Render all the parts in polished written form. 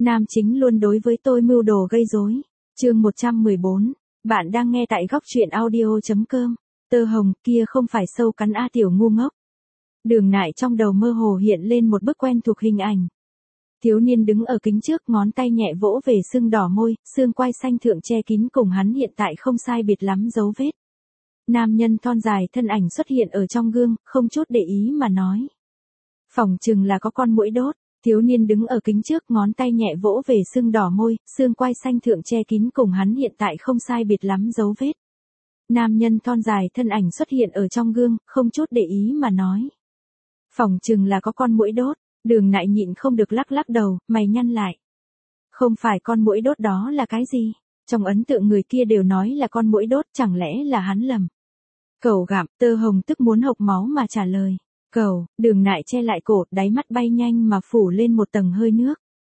Nam chính luôn đối với tôi mưu đồ gây rối. Chương 114. Bạn đang nghe tại góc truyện audio.com. Tơ hồng kia không phải sâu cắn A Tiểu ngu ngốc. Đường Nại trong đầu mơ hồ hiện lên một bức quen thuộc hình ảnh. Thiếu niên đứng ở kính trước, ngón tay nhẹ vỗ về sưng đỏ môi, xương quai xanh thượng che kín cùng hắn hiện tại không sai biệt lắm dấu vết. Nam nhân thon dài thân ảnh xuất hiện ở trong gương, không chút để ý mà nói. Phỏng chừng là có con muỗi đốt. Thiếu niên đứng ở kính trước, ngón tay nhẹ vỗ về sưng đỏ môi, xương quai xanh thượng che kín cùng hắn hiện tại không sai biệt lắm dấu vết. Nam nhân thon dài thân ảnh xuất hiện ở trong gương, không chút để ý mà nói. Phỏng chừng là có con muỗi đốt. Đường Nại nhịn không được lắc lắc đầu, mày nhăn lại. Không phải con muỗi đốt đó là cái gì? Trong ấn tượng người kia đều nói là con muỗi đốt, chẳng lẽ là hắn lầm? Cẩu gặm, Tơ Hồng tức muốn hộc máu mà trả lời. Cẩu, Đường Nại che lại cổ, đáy mắt bay nhanh mà phủ lên một tầng hơi nước.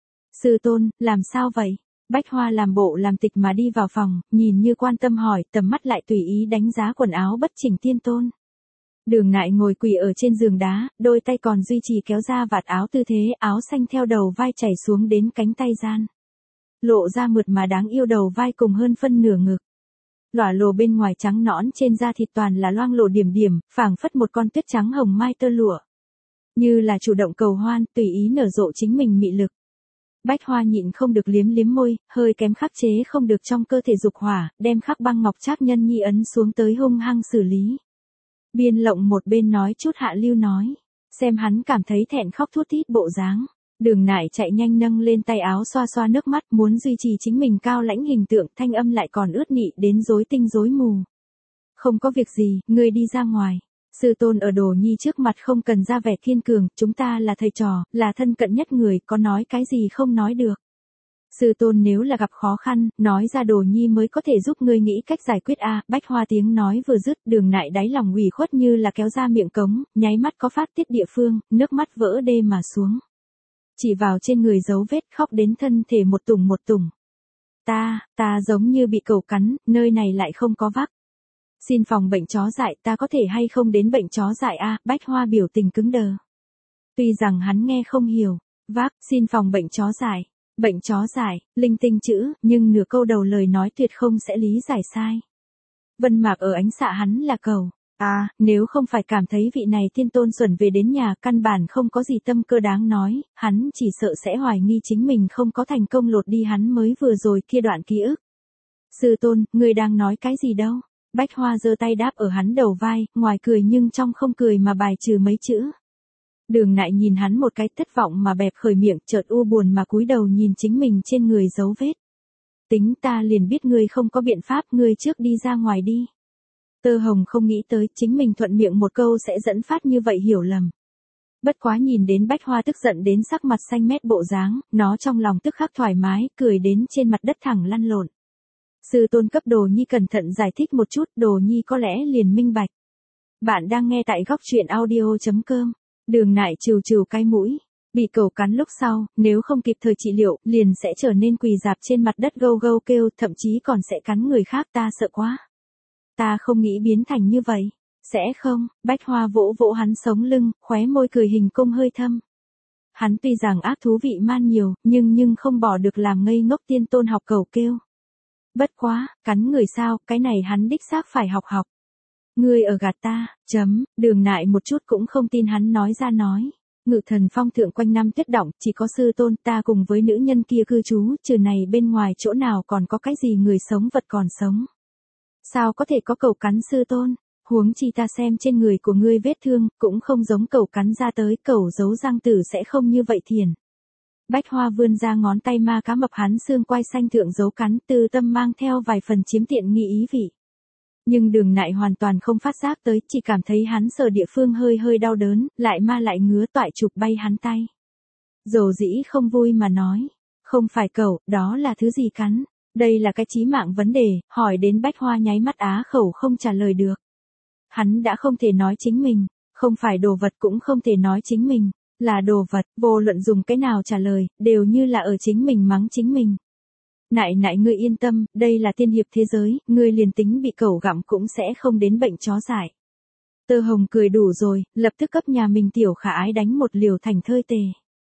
Sư tôn, làm sao vậy? Bách Hoa làm bộ làm tịch mà đi vào phòng, nhìn như quan tâm hỏi, tầm mắt lại tùy ý đánh giá quần áo bất chỉnh tiên tôn. Đường Nại ngồi quỳ ở trên giường đá, đôi tay còn duy trì kéo ra vạt áo tư thế, áo xanh theo đầu vai chảy xuống đến cánh tay gian. Lộ ra mượt mà đáng yêu đầu vai cùng hơn phân nửa ngực. Lỏa lồ bên ngoài trắng nõn, trên da thịt toàn là loang lổ điểm điểm, phảng phất một con tuyết trắng hồng mai tơ lụa. Như là chủ động cầu hoan, tùy ý nở rộ chính mình mị lực. Bách Hoa nhịn không được liếm liếm môi, hơi kém khắc chế không được trong cơ thể dục hỏa, đem khắc băng ngọc trác nhân nhi ấn xuống tới hung hăng xử lý. Biên Lộng một bên nói chút hạ lưu nói, xem hắn cảm thấy thẹn khóc thút thít bộ dáng. Đường Nại chạy nhanh nâng lên tay áo xoa xoa nước mắt, muốn duy trì chính mình cao lãnh hình tượng, thanh âm lại còn ướt nị đến rối tinh rối mù. Không có việc gì, ngươi đi ra ngoài. Sư tôn ở Đồ Nhi trước mặt không cần ra vẻ kiên cường, chúng ta là thầy trò, là thân cận nhất người, có nói cái gì không nói được. Sư tôn nếu là gặp khó khăn, nói ra Đồ Nhi mới có thể giúp ngươi nghĩ cách giải quyết a. Bách Hoa tiếng nói vừa dứt, Đường Nại đáy lòng ủy khuất như là kéo ra miệng cống, nháy mắt có phát tiết địa phương, nước mắt vỡ đê mà xuống. Chỉ vào trên người dấu vết, khóc đến thân thể một tùng. Ta giống như bị cẩu cắn, nơi này lại không có vắc. Xin phòng bệnh chó dại, ta có thể hay không đến bệnh chó dại a? Bách Hoa biểu tình cứng đờ. Tuy rằng hắn nghe không hiểu, vác, xin phòng bệnh chó dại, bệnh chó dại, linh tinh chữ, nhưng nửa câu đầu lời nói tuyệt không sẽ lý giải sai. Vân Mạc ở ánh xạ hắn là cẩu. Nếu không phải cảm thấy vị này tiên tôn xuẩn về đến nhà, căn bản không có gì tâm cơ đáng nói, hắn chỉ sợ sẽ hoài nghi chính mình không có thành công lột đi hắn mới vừa rồi kia đoạn ký ức. Sư tôn, ngươi đang nói cái gì đâu? Bách Hoa giơ tay đáp ở hắn đầu vai, ngoài cười nhưng trong không cười mà bài trừ mấy chữ. Đường Nại nhìn hắn một cái thất vọng mà bẹp khởi miệng, chợt u buồn mà cúi đầu nhìn chính mình trên người dấu vết. Tính ta liền biết ngươi không có biện pháp, ngươi trước đi ra ngoài đi. Tơ Hồng không nghĩ tới chính mình thuận miệng một câu sẽ dẫn phát như vậy hiểu lầm. Bất quá nhìn đến Bách Hoa tức giận đến sắc mặt xanh mét bộ dáng, nó trong lòng tức khắc thoải mái, cười đến trên mặt đất thẳng lăn lộn. Sư tôn cấp Đồ Nhi cẩn thận giải thích một chút, Đồ Nhi có lẽ liền minh bạch. Bạn đang nghe tại góc truyện audio.com. Đường Nại trừ cái mũi. Bị cẩu cắn lúc sau, nếu không kịp thời trị liệu, liền sẽ trở nên quỳ dạp trên mặt đất gâu gâu kêu, thậm chí còn sẽ cắn người khác, ta sợ quá. Ta không nghĩ biến thành như vậy. Sẽ không? Bách Hoa vỗ vỗ hắn sống lưng, khóe môi cười hình cung hơi thâm. Hắn tuy rằng ác thú vị man nhiều, nhưng không bỏ được làm ngây ngốc tiên tôn học cẩu kêu. Bất quá, cắn người sao, cái này hắn đích xác phải học. Ngươi ở gạt ta, Đường Nại một chút cũng không tin hắn nói ra nói. Ngự Thần Phong thượng quanh năm tuyết động, chỉ có sư tôn ta cùng với nữ nhân kia cư trú, trừ này bên ngoài chỗ nào còn có cái gì người sống vật còn sống. Sao có thể có cẩu cắn sư tôn? Huống chi ta xem trên người của ngươi vết thương, cũng không giống cẩu cắn ra tới, cẩu giấu răng tử sẽ không như vậy thiền. Bách Hoa vươn ra ngón tay ma cá mập hắn xương quai xanh thượng dấu cắn, tư tâm mang theo vài phần chiếm tiện nghi ý vị. Nhưng Đường Nại hoàn toàn không phát giác tới, chỉ cảm thấy hắn sờ địa phương hơi đau đớn, lại ngứa toại chụp bay hắn tay. Dầu dĩ không vui mà nói, không phải cẩu, đó là thứ gì cắn? Đây là cái chí mạng vấn đề, hỏi đến Bách Hoa nháy mắt á khẩu không trả lời được. Hắn đã không thể nói chính mình, không phải đồ vật cũng không thể nói chính mình, là đồ vật, vô luận dùng cái nào trả lời, đều như là ở chính mình mắng chính mình. Nại ngươi yên tâm, đây là tiên hiệp thế giới, ngươi liền tính bị cẩu gặm cũng sẽ không đến bệnh chó dại. Tơ Hồng cười đủ rồi, lập tức cấp nhà mình tiểu khả ái đánh một liều thành thơi tề.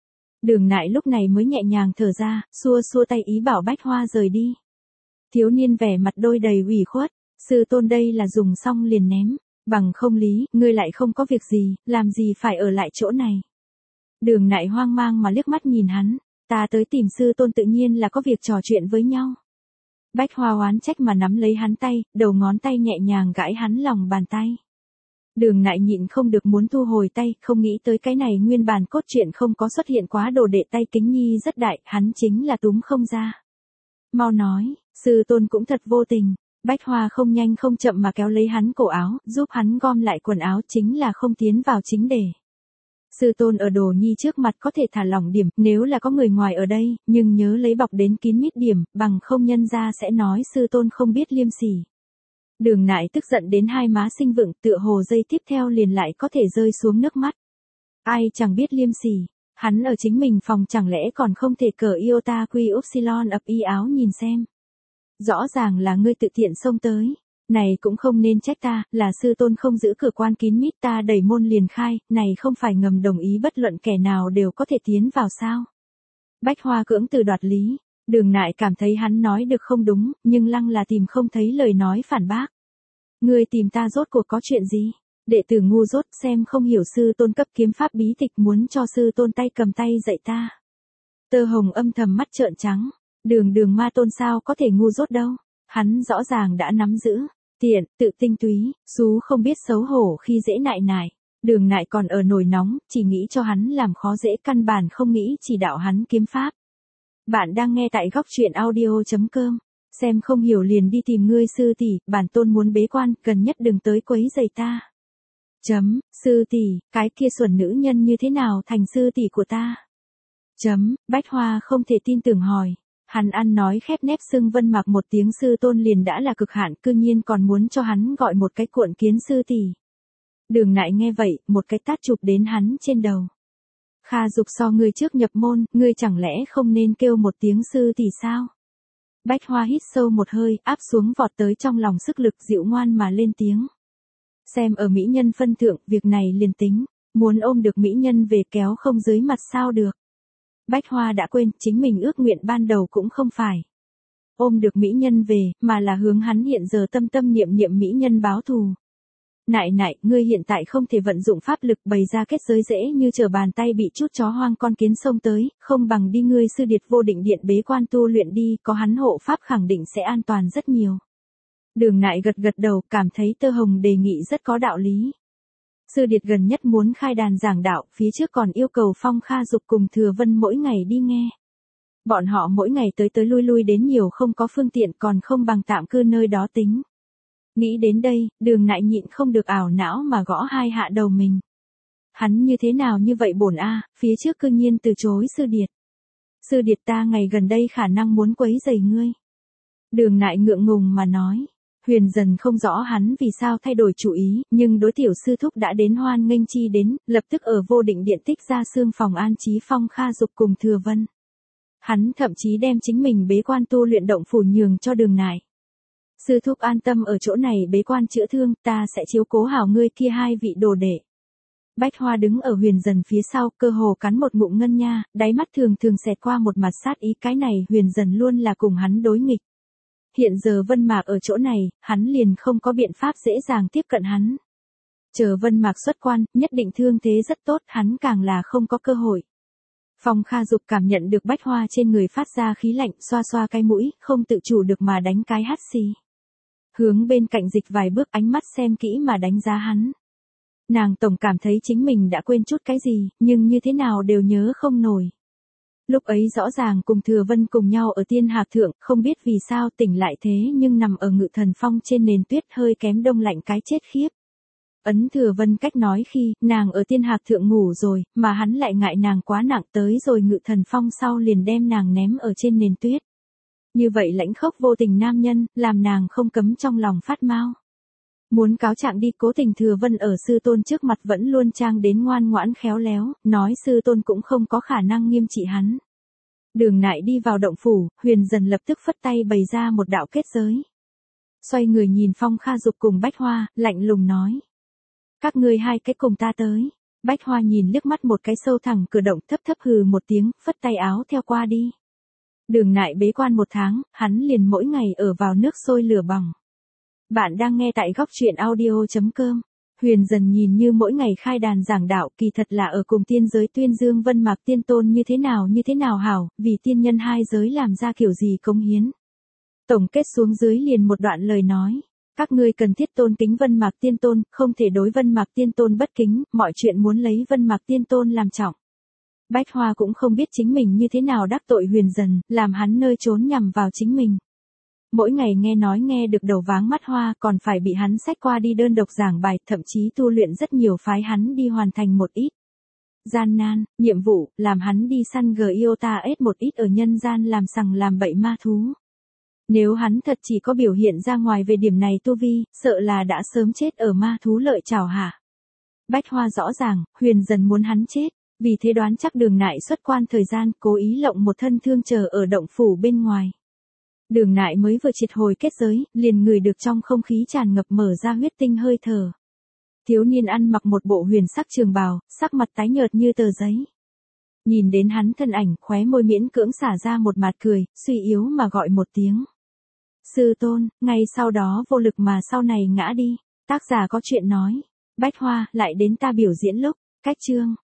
Đường Nại lúc này mới nhẹ nhàng thở ra, xua xua tay ý bảo Bách Hoa rời đi. Thiếu niên vẻ mặt đôi đầy ủy khuất, sư tôn đây là dùng xong liền ném, bằng không lý, ngươi lại không có việc gì, làm gì phải ở lại chỗ này. Đường Nại hoang mang mà liếc mắt nhìn hắn, ta tới tìm sư tôn tự nhiên là có việc trò chuyện với nhau. Bách Hoa oán trách mà nắm lấy hắn tay, đầu ngón tay nhẹ nhàng gãi hắn lòng bàn tay. Đường Nại nhịn không được muốn thu hồi tay, không nghĩ tới cái này nguyên bản cốt truyện không có xuất hiện quá đồ đệ tay kính nhi rất đại, hắn chính là túm không ra. Mau nói, sư tôn cũng thật vô tình. Bách Hoa không nhanh không chậm mà kéo lấy hắn cổ áo, giúp hắn gom lại quần áo, chính là không tiến vào chính đề. Sư tôn ở Đồ Nhi trước mặt có thể thả lỏng điểm, nếu là có người ngoài ở đây, nhưng nhớ lấy bọc đến kín mít điểm, bằng không nhân ra sẽ nói sư tôn không biết liêm sỉ. Đường Nại tức giận đến hai má sinh vựng, tựa hồ dây tiếp theo liền lại có thể rơi xuống nước mắt. Ai chẳng biết liêm sỉ, hắn ở chính mình phòng chẳng lẽ còn không thể cởi iota quy upsilon ập y áo nhìn xem. Rõ ràng là ngươi tự tiện xông tới. Này cũng không nên trách ta, là sư tôn không giữ cửa quan kín mít, ta đẩy môn liền khai, này không phải ngầm đồng ý bất luận kẻ nào đều có thể tiến vào sao. Bách Hoa cưỡng từ đoạt lý, Đường Nại cảm thấy hắn nói được không đúng, nhưng lăng là tìm không thấy lời nói phản bác. Ngươi tìm ta rốt cuộc có chuyện gì? Đệ tử ngu dốt xem không hiểu sư tôn cấp kiếm pháp bí tịch muốn cho sư tôn tay cầm tay dạy ta. Tơ Hồng âm thầm mắt trợn trắng, đường ma tôn sao có thể ngu dốt đâu, hắn rõ ràng đã nắm giữ. Tiện, tự tinh túy, xú không biết xấu hổ khi dễ nại nại. Đường Nại còn ở nổi nóng, chỉ nghĩ cho hắn làm khó dễ, căn bản không nghĩ chỉ đạo hắn kiếm pháp. Bạn đang nghe tại góc truyện audio.com. Xem không hiểu liền đi tìm ngươi sư tỷ, bản tôn muốn bế quan, gần nhất đừng tới quấy rầy ta. Sư tỷ, cái kia xuẩn nữ nhân như thế nào thành sư tỷ của ta? Bách Hoa không thể tin tưởng hỏi. Hắn ăn nói khép nép xưng Vân Mạc một tiếng sư tôn liền đã là cực hạn, cư nhiên còn muốn cho hắn gọi một cái cuộn kiến sư tỷ. Đường Nại nghe vậy, một cái tát chụp đến hắn trên đầu. Kha Dục so ngươi trước nhập môn, ngươi chẳng lẽ không nên kêu một tiếng sư tỷ sao? Bách Hoa hít sâu một hơi, áp xuống vọt tới trong lòng sức lực dịu ngoan mà lên tiếng. Xem ở mỹ nhân phân thượng, việc này liền tính, muốn ôm được mỹ nhân về kéo không dưới mặt sao được. Bách Hoa đã quên, chính mình ước nguyện ban đầu cũng không phải ôm được mỹ nhân về, mà là hướng hắn hiện giờ tâm tâm niệm niệm mỹ nhân báo thù. Nại, ngươi hiện tại không thể vận dụng pháp lực bày ra kết giới dễ như trở bàn tay bị chút chó hoang con kiến xông tới, không bằng đi ngươi sư điệt vô định điện bế quan tu luyện đi, có hắn hộ pháp khẳng định sẽ an toàn rất nhiều. Đường Nại gật gật đầu, cảm thấy Tơ Hồng đề nghị rất có đạo lý. Sư điệt gần nhất muốn khai đàn giảng đạo, phía trước còn yêu cầu Phong Kha Dục cùng Thừa Vân mỗi ngày đi nghe. Bọn họ mỗi ngày tới lui đến nhiều không có phương tiện, còn không bằng tạm cư nơi đó tính. Nghĩ đến đây, Đường Nại nhịn không được ảo não mà gõ hai hạ đầu mình. Hắn như thế nào như vậy bổn a, phía trước cư nhiên từ chối sư điệt. Sư điệt ta ngày gần đây khả năng muốn quấy rầy ngươi. Đường Nại ngượng ngùng mà nói. Huyền Dần không rõ hắn vì sao thay đổi chủ ý, nhưng đối tiểu sư thúc đã đến hoan nghênh chi đến, lập tức ở vô định điện tích ra xương phòng an trí Phong Kha Dục cùng Thừa Vân. Hắn thậm chí đem chính mình bế quan tu luyện động phủ nhường cho Đường Nại. Sư thúc an tâm ở chỗ này bế quan chữa thương, ta sẽ chiếu cố hảo ngươi kia hai vị đồ đệ. Bách Hoa đứng ở Huyền Dần phía sau, cơ hồ cắn một ngụm ngân nha, đáy mắt thường xẹt qua một mặt sát ý, cái này Huyền Dần luôn là cùng hắn đối nghịch. Hiện giờ Vân Mạc ở chỗ này, hắn liền không có biện pháp dễ dàng tiếp cận hắn. Chờ Vân Mạc xuất quan, nhất định thương thế rất tốt, hắn càng là không có cơ hội. Phong Kha Dục cảm nhận được Bách Hoa trên người phát ra khí lạnh, xoa xoa cái mũi, không tự chủ được mà đánh cái hắt xì. Hướng bên cạnh dịch vài bước, ánh mắt xem kỹ mà đánh giá hắn. Nàng tổng cảm thấy chính mình đã quên chút cái gì, nhưng như thế nào đều nhớ không nổi. Lúc ấy rõ ràng cùng Thừa Vân cùng nhau ở Tiên Hạc Thượng, không biết vì sao tỉnh lại thế nhưng nằm ở Ngự Thần Phong trên nền tuyết hơi kém đông lạnh cái chết khiếp. Ấn Thừa Vân cách nói khi, nàng ở Tiên Hạc Thượng ngủ rồi, mà hắn lại ngại nàng quá nặng tới rồi Ngự Thần Phong sau liền đem nàng ném ở trên nền tuyết. Như vậy lãnh khốc vô tình nam nhân, làm nàng không cấm trong lòng phát mau. Muốn cáo trạng đi, cố tình Thừa Vân ở sư tôn trước mặt vẫn luôn trang đến ngoan ngoãn khéo léo, nói sư tôn cũng không có khả năng nghiêm trị hắn. Đường Nại đi vào động phủ, Huyền Dần lập tức phất tay bày ra một đạo kết giới. Xoay người nhìn Phong Kha Dục cùng Bách Hoa, lạnh lùng nói. Các ngươi hai cái cùng ta tới. Bách Hoa nhìn liếc mắt một cái sâu thẳng cửa động, thấp thấp hừ một tiếng, phất tay áo theo qua đi. Đường Nại bế quan 1 tháng, hắn liền mỗi ngày ở vào nước sôi lửa bỏng. Bạn đang nghe tại góc truyện audio.com. Huyền dần nhìn như mỗi ngày khai đàn giảng đạo, kỳ thật là ở cùng tiên giới tuyên dương Vân Mạc Tiên Tôn như thế nào hảo, vì tiên nhân hai giới làm ra kiểu gì cống hiến. Tổng kết xuống dưới liền một đoạn lời nói. Các ngươi cần thiết tôn kính Vân Mạc Tiên Tôn, không thể đối Vân Mạc Tiên Tôn bất kính, mọi chuyện muốn lấy Vân Mạc Tiên Tôn làm trọng. Bách Hoa cũng không biết chính mình như thế nào đắc tội Huyền dần, làm hắn nơi trốn nhằm vào chính mình. Mỗi ngày nghe nói nghe được đầu váng mắt hoa, còn phải bị hắn xách qua đi đơn độc giảng bài, thậm chí tu luyện rất nhiều phái hắn đi hoàn thành một ít gian nan, nhiệm vụ, làm hắn đi săn Giota S một ít ở nhân gian làm sằng làm bậy ma thú. Nếu hắn thật chỉ có biểu hiện ra ngoài về điểm này tu vi, sợ là đã sớm chết ở ma thú lợi chảo hạ. Bách Hoa rõ ràng, Huyền dần muốn hắn chết, vì thế đoán chắc Đường Nại xuất quan thời gian, cố ý lộng một thân thương chờ ở động phủ bên ngoài. Đường Nại mới vừa triệt hồi kết giới, liền ngửi được trong không khí tràn ngập mở ra huyết tinh hơi thở. Thiếu niên ăn mặc một bộ huyền sắc trường bào, sắc mặt tái nhợt như tờ giấy. Nhìn đến hắn thân ảnh, khóe môi miễn cưỡng xả ra một mạt cười, suy yếu mà gọi một tiếng. Sư tôn, ngay sau đó vô lực mà sau này ngã đi. Tác giả có chuyện nói. Bách Hoa, lại đến ta biểu diễn lúc, cách chương.